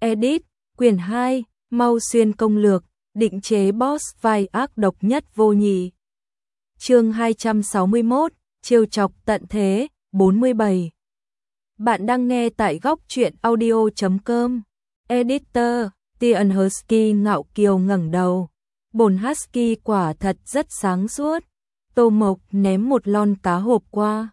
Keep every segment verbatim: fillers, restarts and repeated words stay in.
Edit, quyển hai, Mau Xuyên công lược, định chế boss vai ác độc nhất vô nhị. Chương hai trăm sáu mươi mốt, trêu chọc tận thế, bốn mươi bảy. Bạn đang nghe tại góc truyện audio chấm com. Editor, Tian Husky ngạo kiều ngẩng đầu. Bồn Husky quả thật rất sáng suốt. Tô Mộc ném một lon cá hộp qua.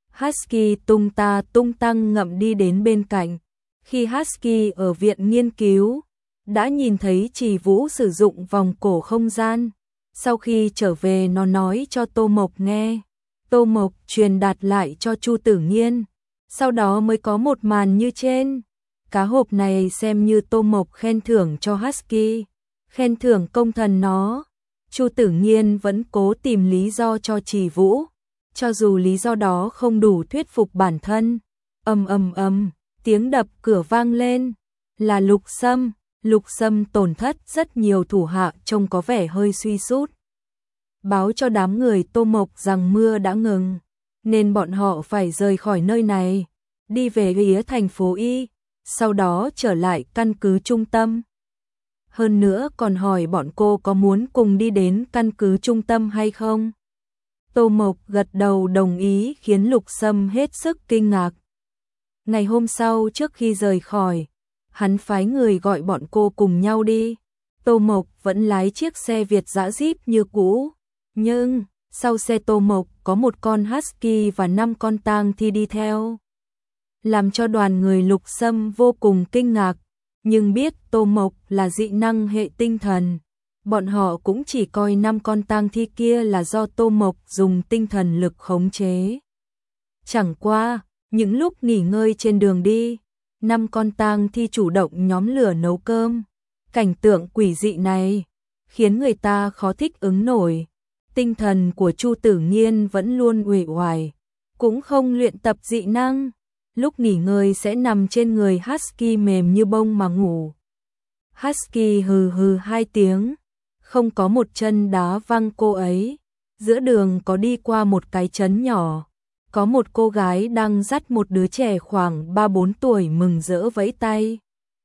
Husky tung ta tung tăng ngậm đi đến bên cạnh. Khi Husky ở viện nghiên cứu, đã nhìn thấy Trì Vũ sử dụng vòng cổ không gian. Sau khi trở về nó nói cho Tô Mộc nghe. Tô Mộc truyền đạt lại cho Chu Tử Nghiên. Sau đó mới có một màn như trên. Cá hộp này xem như Tô Mộc khen thưởng cho Husky. Khen thưởng công thần nó. Chu Tử Nghiên vẫn cố tìm lý do cho Trì Vũ. Cho dù lý do đó không đủ thuyết phục bản thân. Ầm ầm ầm, tiếng đập cửa vang lên. Là Lục Sâm. Lục Sâm tổn thất rất nhiều thủ hạ trông có vẻ hơi suy sút. Báo cho đám người Tô Mộc rằng mưa đã ngừng, nên bọn họ phải rời khỏi nơi này, đi về phía thành phố Y, sau đó trở lại căn cứ trung tâm. Hơn nữa còn hỏi bọn cô có muốn cùng đi đến căn cứ trung tâm hay không. Tô Mộc gật đầu đồng ý khiến Lục Sâm hết sức kinh ngạc. Ngày hôm sau trước khi rời khỏi, hắn phái người gọi bọn cô cùng nhau đi. Tô Mộc vẫn lái chiếc xe Việt dã Jeep như cũ. Nhưng, sau xe Tô Mộc có một con Husky và năm con tang thi đi theo. Làm cho đoàn người Lục Sâm vô cùng kinh ngạc. Nhưng biết Tô Mộc là dị năng hệ tinh thần. Bọn họ cũng chỉ coi năm con tang thi kia là do Tô Mộc dùng tinh thần lực khống chế. Chẳng qua, những lúc nghỉ ngơi trên đường đi, năm con tang thi chủ động nhóm lửa nấu cơm. Cảnh tượng quỷ dị này khiến người ta khó thích ứng nổi. Tinh thần của Chu Tử Nghiên vẫn luôn uể oải, cũng không luyện tập dị năng. Lúc nghỉ ngơi sẽ nằm trên người Husky mềm như bông mà ngủ. Husky hừ hừ hai tiếng, không có một chân đá văng cô ấy. Giữa đường có đi qua một cái trấn nhỏ. Có một cô gái đang dắt một đứa trẻ khoảng ba bốn tuổi mừng rỡ vẫy tay.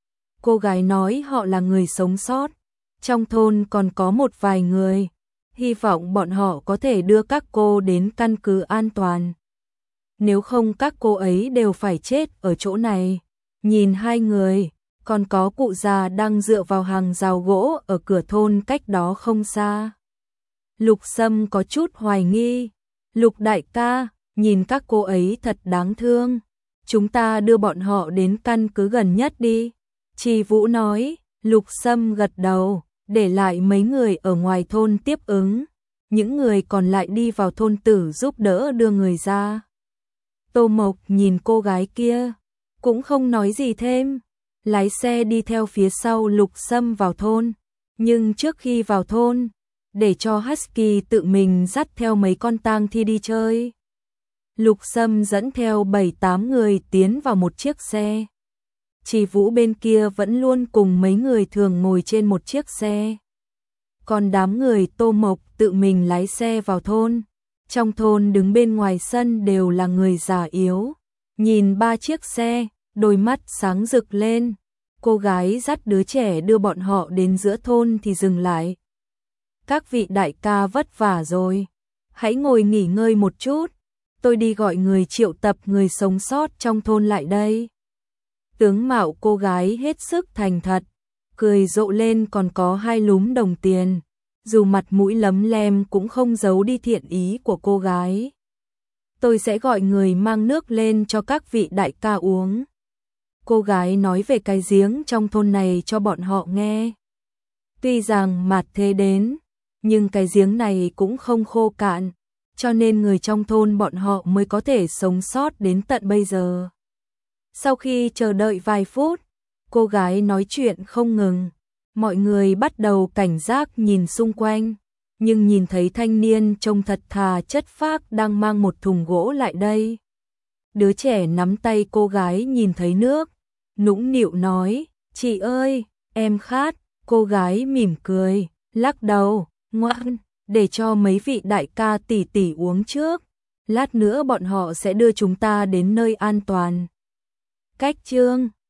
Cô gái nói họ là người sống sót. Trong thôn còn có một vài người. Hy vọng bọn họ có thể đưa các cô đến căn cứ an toàn. Nếu không các cô ấy đều phải chết ở chỗ này. Nhìn hai người, còn có cụ già đang dựa vào hàng rào gỗ ở cửa thôn cách đó không xa. Lục Sâm có chút hoài nghi. Lục đại ca, nhìn các cô ấy thật đáng thương. Chúng ta đưa bọn họ đến căn cứ gần nhất đi. Trì Vũ nói. Lục Sâm gật đầu, để lại mấy người ở ngoài thôn tiếp ứng. Những người còn lại đi vào thôn tử giúp đỡ đưa người ra. Tô Mộc nhìn cô gái kia, cũng không nói gì thêm. Lái xe đi theo phía sau Lục Sâm vào thôn. Nhưng trước khi vào thôn, để cho Husky tự mình dắt theo mấy con tang thi đi chơi. Lục Sâm dẫn theo bảy tám người tiến vào một chiếc xe. Trì Vũ bên kia vẫn luôn cùng mấy người thường ngồi trên một chiếc xe. Còn đám người Tô Mộc tự mình lái xe vào thôn. Trong thôn đứng bên ngoài sân đều là người già yếu. Nhìn ba chiếc xe, đôi mắt sáng rực lên. Cô gái dắt đứa trẻ đưa bọn họ đến giữa thôn thì dừng lại. Các vị đại ca vất vả rồi. Hãy ngồi nghỉ ngơi một chút. Tôi đi gọi người triệu tập người sống sót trong thôn lại đây. Tướng mạo cô gái hết sức thành thật, cười rộ lên còn có hai lúm đồng tiền. Dù mặt mũi lấm lem cũng không giấu đi thiện ý của cô gái. Tôi sẽ gọi người mang nước lên cho các vị đại ca uống. Cô gái nói về cái giếng trong thôn này cho bọn họ nghe. Tuy rằng mạt thế đến, nhưng cái giếng này cũng không khô cạn, cho nên người trong thôn bọn họ mới có thể sống sót đến tận bây giờ. Sau khi chờ đợi vài phút, cô gái nói chuyện không ngừng. Mọi người bắt đầu cảnh giác nhìn xung quanh, nhưng nhìn thấy thanh niên trông thật thà chất phác đang mang một thùng gỗ lại đây. Đứa trẻ nắm tay cô gái nhìn thấy nước, nũng nịu nói, chị ơi, em khát. Cô gái mỉm cười, lắc đầu, ngoan, để cho mấy vị đại ca tỷ tỷ uống trước. Lát nữa bọn họ sẽ đưa chúng ta đến nơi an toàn. Cách chương